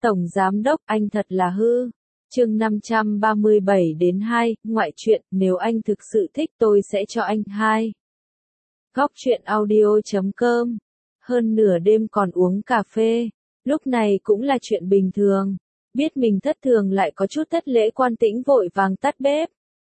Tổng Giám Đốc, anh thật là hư. Chương 537-2, ngoại truyện, nếu anh thực sự thích tôi sẽ cho anh 2. Góc truyện audio.com. Hơn nửa đêm còn uống cà phê, lúc này cũng là chuyện bình thường. Biết mình thất thường lại có chút thất lễ, Quan Tĩnh vội vàng tắt bếp.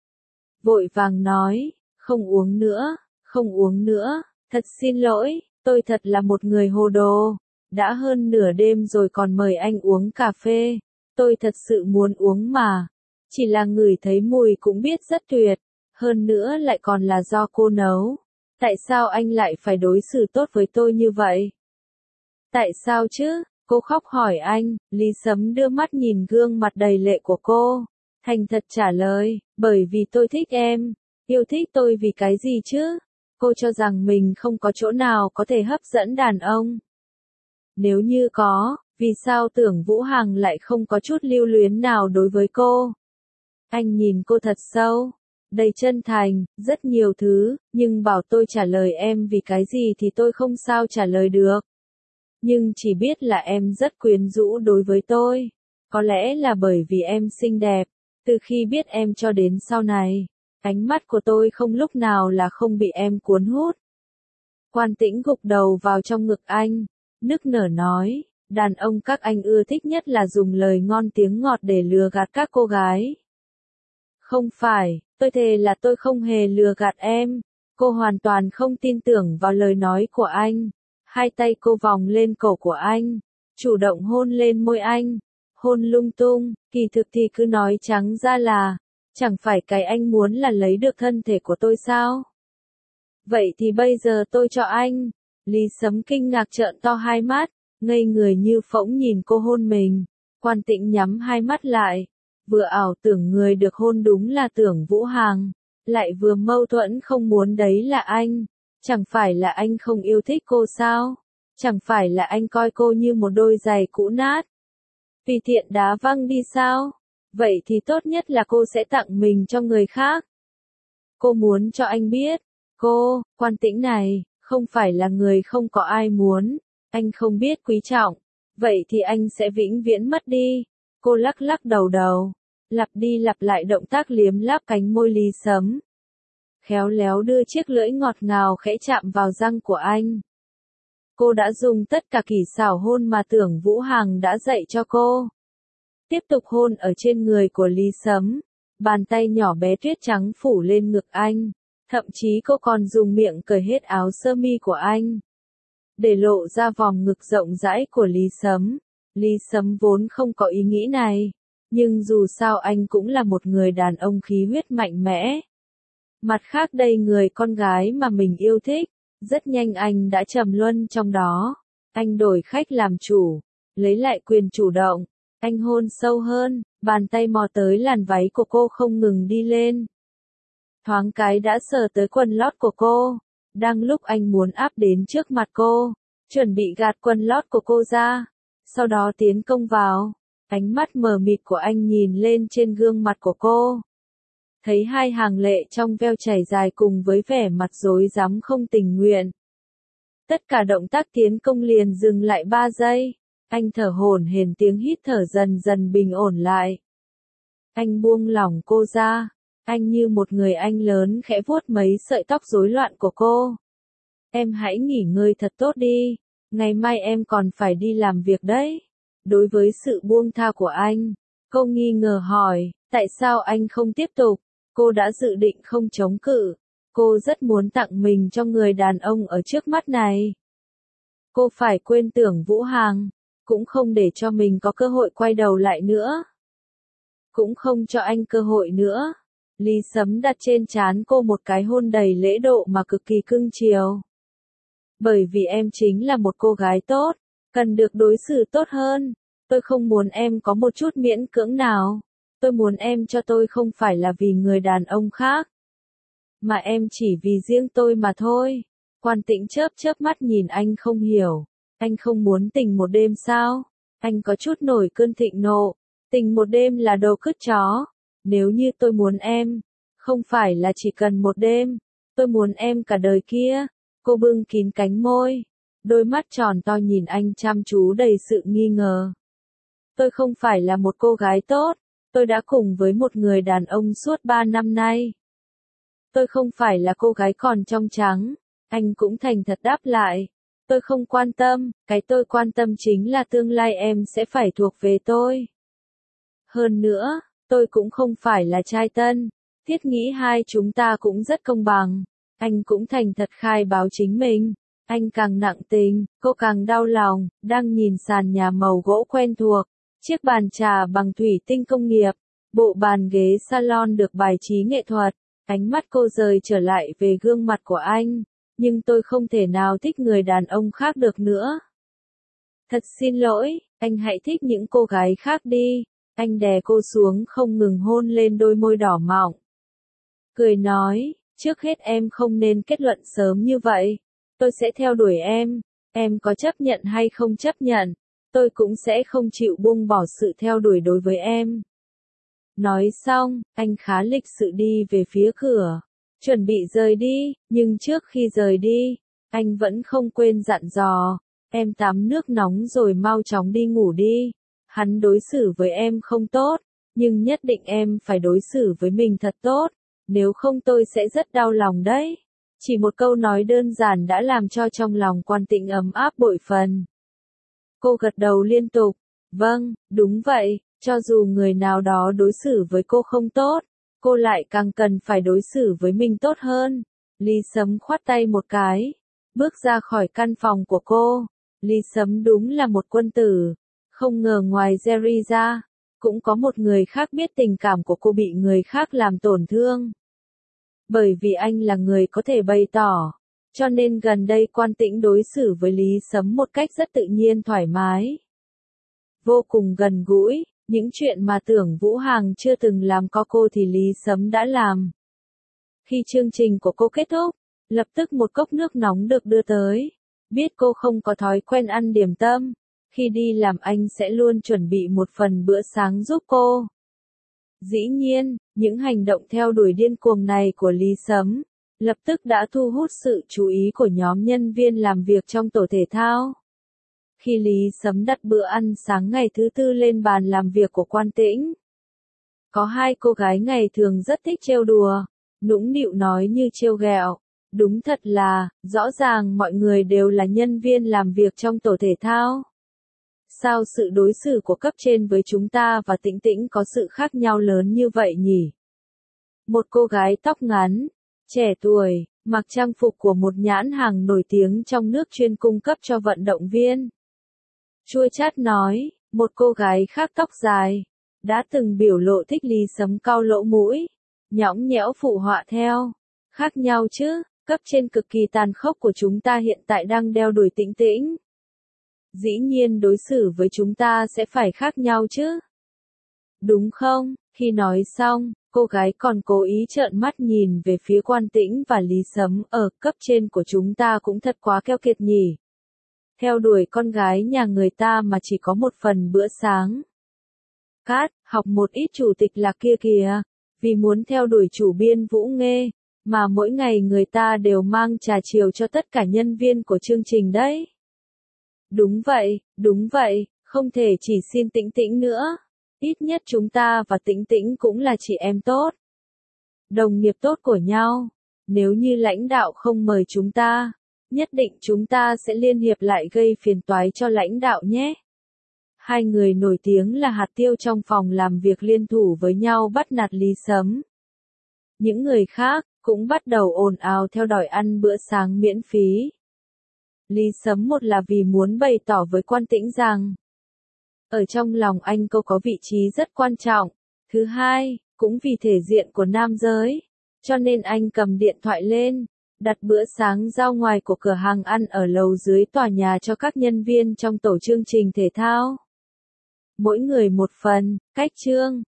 Vội vàng nói, không uống nữa, không uống nữa, thật xin lỗi, tôi thật là một người hồ đồ. Đã hơn nửa đêm rồi còn mời anh uống cà phê, tôi thật sự muốn uống mà. Chỉ là ngửi thấy mùi cũng biết rất tuyệt, hơn nữa lại còn là do cô nấu. Tại sao anh lại phải đối xử tốt với tôi như vậy? Tại sao chứ? Cô khóc hỏi anh. Lý Sấm đưa mắt nhìn gương mặt đầy lệ của cô, thành thật trả lời, bởi vì tôi thích em. Yêu thích tôi vì cái gì chứ? Cô cho rằng mình không có chỗ nào có thể hấp dẫn đàn ông. Nếu như có, vì sao Tưởng Vũ Hằng lại không có chút lưu luyến nào đối với cô? Anh nhìn cô thật sâu, đầy chân thành, rất nhiều thứ, nhưng bảo tôi trả lời em vì cái gì thì tôi không sao trả lời được. Nhưng chỉ biết là em rất quyến rũ đối với tôi. Có lẽ là bởi vì em xinh đẹp, từ khi biết em cho đến sau này, ánh mắt của tôi không lúc nào là không bị em cuốn hút. Quan Tĩnh gục đầu vào trong ngực anh, nức nở nói, đàn ông các anh ưa thích nhất là dùng lời ngon tiếng ngọt để lừa gạt các cô gái. Không phải, tôi thề là tôi không hề lừa gạt em. Cô hoàn toàn không tin tưởng vào lời nói của anh. Hai tay cô vòng lên cổ của anh, chủ động hôn lên môi anh, hôn lung tung, kỳ thực thì cứ nói trắng ra là, chẳng phải cái anh muốn là lấy được thân thể của tôi sao? Vậy thì bây giờ tôi cho anh. Lý Sấm kinh ngạc trợn to hai mắt, ngây người như phỗng nhìn cô hôn mình. Quan Tĩnh nhắm hai mắt lại, vừa ảo tưởng người được hôn đúng là Tưởng Vũ Hằng, lại vừa mâu thuẫn không muốn đấy là anh. Chẳng phải là anh không yêu thích cô sao? Chẳng phải là anh coi cô như một đôi giày cũ nát, tùy tiện đá văng đi sao? Vậy thì tốt nhất là cô sẽ tặng mình cho người khác. Cô muốn cho anh biết, cô, Quan Tĩnh này, không phải là người không có ai muốn. Anh không biết quý trọng, vậy thì anh sẽ vĩnh viễn mất đi. Cô lắc lắc đầu, lặp đi lặp lại động tác liếm láp cánh môi Lý Sấm. Khéo léo đưa chiếc lưỡi ngọt ngào khẽ chạm vào răng của anh. Cô đã dùng tất cả kỹ xảo hôn mà Tưởng Vũ Hằng đã dạy cho cô. Tiếp tục hôn ở trên người của Lý Sấm, bàn tay nhỏ bé tuyết trắng phủ lên ngực anh. Thậm chí cô còn dùng miệng cởi hết áo sơ mi của anh, để lộ ra vòng ngực rộng rãi của Lý Sấm. Lý Sấm vốn không có ý nghĩ này, nhưng dù sao anh cũng là một người đàn ông khí huyết mạnh mẽ. Mặt khác đây người con gái mà mình yêu thích, rất nhanh anh đã trầm luân trong đó. Anh đổi khách làm chủ, lấy lại quyền chủ động. Anh hôn sâu hơn, bàn tay mò tới làn váy của cô không ngừng đi lên. Thoáng cái đã sờ tới quần lót của cô. Đang lúc anh muốn áp đến trước mặt cô, chuẩn bị gạt quần lót của cô ra, sau đó tiến công vào. Ánh mắt mờ mịt của anh nhìn lên trên gương mặt của cô. Thấy hai hàng lệ trong veo chảy dài cùng với vẻ mặt rối rắm không tình nguyện. Tất cả động tác tiến công liền dừng lại 3 giây. Anh thở hổn hển, tiếng hít thở dần dần bình ổn lại. Anh buông lỏng cô ra. Anh như một người anh lớn khẽ vuốt mấy sợi tóc rối loạn của cô. Em hãy nghỉ ngơi thật tốt đi. Ngày mai em còn phải đi làm việc đấy. Đối với sự buông tha của anh, cô nghi ngờ hỏi, tại sao anh không tiếp tục? Cô đã dự định không chống cự. Cô rất muốn tặng mình cho người đàn ông ở trước mắt này. Cô phải quên Tưởng Vũ Hằng, cũng không để cho mình có cơ hội quay đầu lại nữa. Cũng không cho anh cơ hội nữa. Lý Sấm đặt trên trán cô một cái hôn đầy lễ độ mà cực kỳ cưng chiều. Bởi vì em chính là một cô gái tốt, cần được đối xử tốt hơn. Tôi không muốn em có một chút miễn cưỡng nào. Tôi muốn em cho tôi không phải là vì người đàn ông khác, mà em chỉ vì riêng tôi mà thôi. Quan Tĩnh chớp chớp mắt nhìn anh không hiểu. Anh không muốn tình một đêm sao? Anh có chút nổi cơn thịnh nộ. Tình một đêm là đồ cứt chó. Nếu như tôi muốn em, không phải là chỉ cần một đêm. Tôi muốn em cả đời kia. Cô bưng kín cánh môi, đôi mắt tròn to nhìn anh chăm chú đầy sự nghi ngờ. Tôi không phải là một cô gái tốt, tôi đã cùng với một người đàn ông suốt 3 năm nay. Tôi không phải là cô gái còn trong trắng, anh cũng thành thật đáp lại. Tôi không quan tâm, cái tôi quan tâm chính là tương lai em sẽ phải thuộc về tôi. Hơn nữa, tôi cũng không phải là trai tân, thiết nghĩ hai chúng ta cũng rất công bằng. Anh cũng thành thật khai báo chính mình. Anh càng nặng tình, cô càng đau lòng, đang nhìn sàn nhà màu gỗ quen thuộc. Chiếc bàn trà bằng thủy tinh công nghiệp, bộ bàn ghế salon được bài trí nghệ thuật. Ánh mắt cô rời trở lại về gương mặt của anh. Nhưng tôi không thể nào thích người đàn ông khác được nữa. Thật xin lỗi, anh hãy thích những cô gái khác đi. Anh đè cô xuống không ngừng hôn lên đôi môi đỏ mọng. Cười nói, trước hết em không nên kết luận sớm như vậy. Tôi sẽ theo đuổi em có chấp nhận hay không chấp nhận, tôi cũng sẽ không chịu buông bỏ sự theo đuổi đối với em. Nói xong, anh khá lịch sự đi về phía cửa, chuẩn bị rời đi, nhưng trước khi rời đi, anh vẫn không quên dặn dò, em tắm nước nóng rồi mau chóng đi ngủ đi. Hắn đối xử với em không tốt, nhưng nhất định em phải đối xử với mình thật tốt, nếu không tôi sẽ rất đau lòng đấy. Chỉ một câu nói đơn giản đã làm cho trong lòng Quan Tĩnh ấm áp bội phần. Cô gật đầu liên tục, vâng, đúng vậy, cho dù người nào đó đối xử với cô không tốt, cô lại càng cần phải đối xử với mình tốt hơn. Lý Sấm khoát tay một cái, bước ra khỏi căn phòng của cô. Lý Sấm đúng là một quân tử, không ngờ ngoài Jerry ra, cũng có một người khác biết tình cảm của cô bị người khác làm tổn thương. Bởi vì anh là người có thể bày tỏ, cho nên gần đây Quan Tĩnh đối xử với Lý Sấm một cách rất tự nhiên thoải mái. Vô cùng gần gũi, những chuyện mà Tưởng Vũ Hằng chưa từng làm có cô thì Lý Sấm đã làm. Khi chương trình của cô kết thúc, lập tức một cốc nước nóng được đưa tới. Biết cô không có thói quen ăn điểm tâm, khi đi làm anh sẽ luôn chuẩn bị một phần bữa sáng giúp cô. Dĩ nhiên, những hành động theo đuổi điên cuồng này của Lý Sấm, lập tức đã thu hút sự chú ý của nhóm nhân viên làm việc trong tổ thể thao. Khi Lý Sấm đặt bữa ăn sáng ngày thứ tư lên bàn làm việc của Quan Tĩnh, có hai cô gái ngày thường rất thích trêu đùa, nũng nịu nói như trêu ghẹo. Đúng thật là, rõ ràng mọi người đều là nhân viên làm việc trong tổ thể thao. Sao sự đối xử của cấp trên với chúng ta và Tĩnh Tĩnh có sự khác nhau lớn như vậy nhỉ? Một cô gái tóc ngắn, trẻ tuổi, mặc trang phục của một nhãn hàng nổi tiếng trong nước chuyên cung cấp cho vận động viên. Chua chát nói, một cô gái khác tóc dài, đã từng biểu lộ thích Lý Sấm cau lỗ mũi, nhõng nhẽo phụ họa theo. Khác nhau chứ, cấp trên cực kỳ tàn khốc của chúng ta hiện tại đang đeo đuổi Tĩnh Tĩnh. Dĩ nhiên đối xử với chúng ta sẽ phải khác nhau chứ. Đúng không? Khi nói xong, cô gái còn cố ý trợn mắt nhìn về phía Quan Tĩnh và Lý Sấm. Ở cấp trên của chúng ta cũng thật quá keo kiệt nhỉ. Theo đuổi con gái nhà người ta mà chỉ có một phần bữa sáng. Cát, học một ít chủ tịch lạc kia kìa, vì muốn theo đuổi chủ biên Vũ Nghê, mà mỗi ngày người ta đều mang trà chiều cho tất cả nhân viên của chương trình đấy. Đúng vậy, không thể chỉ xin Tĩnh Tĩnh nữa. Ít nhất chúng ta và Tĩnh Tĩnh cũng là chị em tốt. Đồng nghiệp tốt của nhau. Nếu như lãnh đạo không mời chúng ta, nhất định chúng ta sẽ liên hiệp lại gây phiền toái cho lãnh đạo nhé. Hai người nổi tiếng là hạt tiêu trong phòng làm việc liên thủ với nhau bắt nạt Lý Sấm. Những người khác cũng bắt đầu ồn ào theo đòi ăn bữa sáng miễn phí. Lý Sấm một là vì muốn bày tỏ với Quan Tĩnh rằng, ở trong lòng anh cô có vị trí rất quan trọng. Thứ hai, cũng vì thể diện của nam giới, cho nên anh cầm điện thoại lên, đặt bữa sáng giao ngoài của cửa hàng ăn ở lầu dưới tòa nhà cho các nhân viên trong tổ chương trình thể thao. Mỗi người một phần, cách chương.